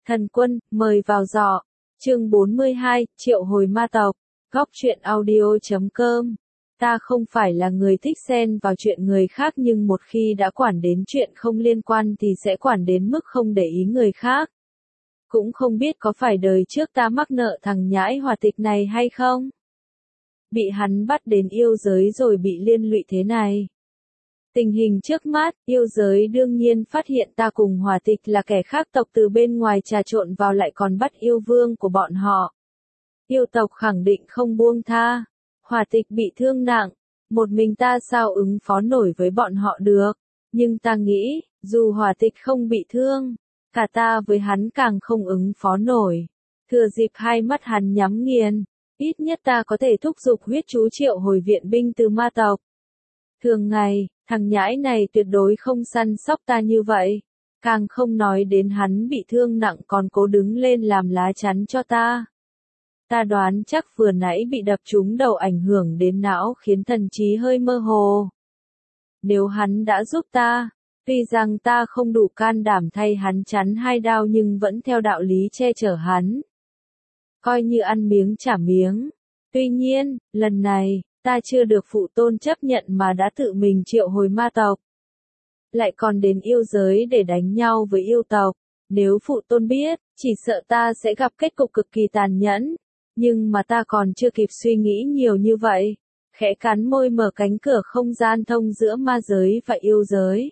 Thần Quân, mời vào giỏ. Chương 42, Triệu hồi ma tộc. Góc truyện audio.com. Ta không phải là người thích xen vào chuyện người khác, nhưng một khi đã quản đến chuyện không liên quan thì sẽ quản đến mức không để ý người khác. Cũng không biết có phải đời trước ta mắc nợ thằng nhãi Hòa Tịch này hay không? Bị hắn bắt đến yêu giới rồi bị liên lụy thế này. Tình hình trước mắt, yêu giới đương nhiên phát hiện ta cùng Hòa Tịch là kẻ khác tộc từ bên ngoài trà trộn vào, lại còn bắt yêu vương của bọn họ. Yêu tộc khẳng định không buông tha. Hòa Tịch bị thương nặng, một mình ta sao ứng phó nổi với bọn họ được. Nhưng ta nghĩ, dù Hòa Tịch không bị thương, cả ta với hắn càng không ứng phó nổi. Thừa dịp hai mắt hắn nhắm nghiền, ít nhất ta có thể thúc giục huyết chú triệu hồi viện binh từ ma tộc. Thường ngày, thằng nhãi này tuyệt đối không săn sóc ta như vậy. Càng không nói đến hắn bị thương nặng còn cố đứng lên làm lá chắn cho ta. Ta đoán chắc vừa nãy bị đập trúng đầu ảnh hưởng đến não khiến thần trí hơi mơ hồ. Nếu hắn đã giúp ta, tuy rằng ta không đủ can đảm thay hắn chắn hai đao nhưng vẫn theo đạo lý che chở hắn. Coi như ăn miếng trả miếng. Tuy nhiên, lần này, ta chưa được phụ tôn chấp nhận mà đã tự mình triệu hồi ma tộc. Lại còn đến yêu giới để đánh nhau với yêu tộc. Nếu phụ tôn biết, chỉ sợ ta sẽ gặp kết cục cực kỳ tàn nhẫn. Nhưng mà ta còn chưa kịp suy nghĩ nhiều như vậy. Khẽ cắn môi mở cánh cửa không gian thông giữa ma giới và yêu giới.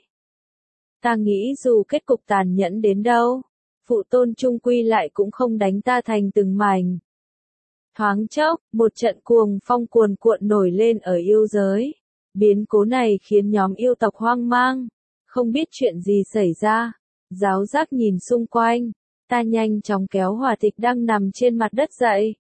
Ta nghĩ dù kết cục tàn nhẫn đến đâu, phụ tôn chung quy lại cũng không đánh ta thành từng mảnh. Thoáng chốc, một trận cuồng phong cuồn cuộn nổi lên ở yêu giới. Biến cố này khiến nhóm yêu tộc hoang mang, không biết chuyện gì xảy ra. Giáo giác nhìn xung quanh, ta nhanh chóng kéo Hòa Tịch đang nằm trên mặt đất dậy.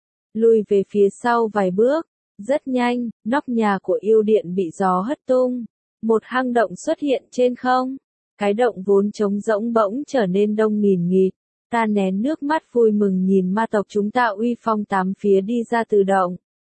Lùi về phía sau vài bước, rất nhanh, nóc nhà của yêu điện bị gió hất tung. Một hang động xuất hiện trên không. Cái động vốn trống rỗng bỗng trở nên đông nghìn nghịt. Ta nén nước mắt vui mừng nhìn ma tộc chúng ta uy phong tám phía đi ra từ động.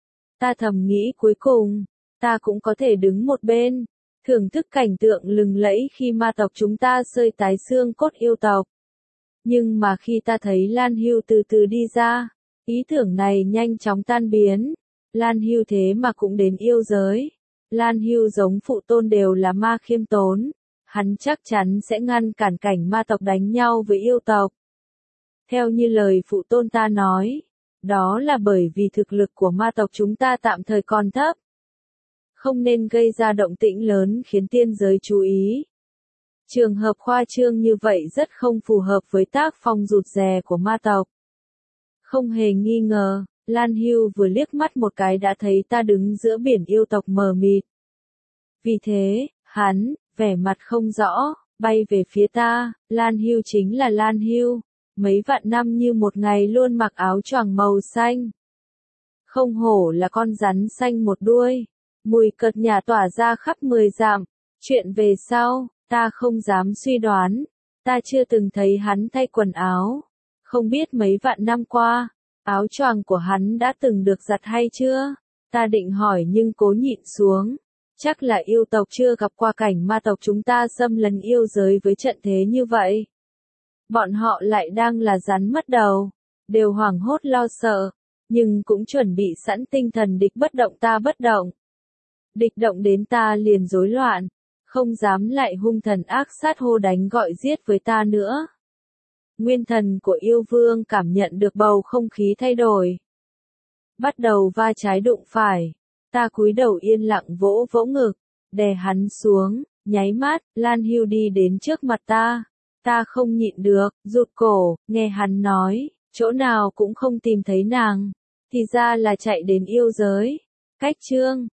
Ta thầm nghĩ cuối cùng, ta cũng có thể đứng một bên, thưởng thức cảnh tượng lừng lẫy khi ma tộc chúng ta sơi tái xương cốt yêu tộc. Nhưng mà khi ta thấy Lan Hưu từ từ đi ra, ý tưởng này nhanh chóng tan biến. Lan Hưu thế mà cũng đến yêu giới. Lan Hưu giống phụ tôn đều là ma khiêm tốn. Hắn chắc chắn sẽ ngăn cản cảnh ma tộc đánh nhau với yêu tộc. Theo như lời phụ tôn ta nói, đó là bởi vì thực lực của ma tộc chúng ta tạm thời còn thấp. Không nên gây ra động tĩnh lớn khiến tiên giới chú ý. Trường hợp khoa trương như vậy rất không phù hợp với tác phong rụt rè của ma tộc. Không hề nghi ngờ, Lan Hưu vừa liếc mắt một cái đã thấy ta đứng giữa biển yêu tộc mờ mịt. Vì thế, hắn, vẻ mặt không rõ, bay về phía ta. Lan Hưu chính là Lan Hưu. Mấy vạn năm như một ngày luôn mặc áo choàng màu xanh. Không hổ là con rắn xanh một đuôi. Mùi cợt nhả tỏa ra khắp 10 dặm. Chuyện về sau, ta không dám suy đoán. Ta chưa từng thấy hắn thay quần áo. Không biết mấy vạn năm qua, áo choàng của hắn đã từng được giặt hay chưa? Ta định hỏi nhưng cố nhịn xuống. Chắc là yêu tộc chưa gặp qua cảnh ma tộc chúng ta xâm lấn yêu giới với trận thế như vậy. Bọn họ lại đang là rắn mất đầu, đều hoảng hốt lo sợ, nhưng cũng chuẩn bị sẵn tinh thần địch bất động ta bất động. Địch động đến ta liền rối loạn, không dám lại hung thần ác sát hô đánh gọi giết với ta nữa. Nguyên thần của yêu vương cảm nhận được bầu không khí thay đổi. Bắt đầu va trái đụng phải, ta cúi đầu yên lặng vỗ vỗ ngực, đè hắn xuống, nháy mắt, Lan Hưu đi đến trước mặt ta. Ta không nhịn được, rụt cổ, nghe hắn nói, chỗ nào cũng không tìm thấy nàng. Thì ra là chạy đến yêu giới. Cách chương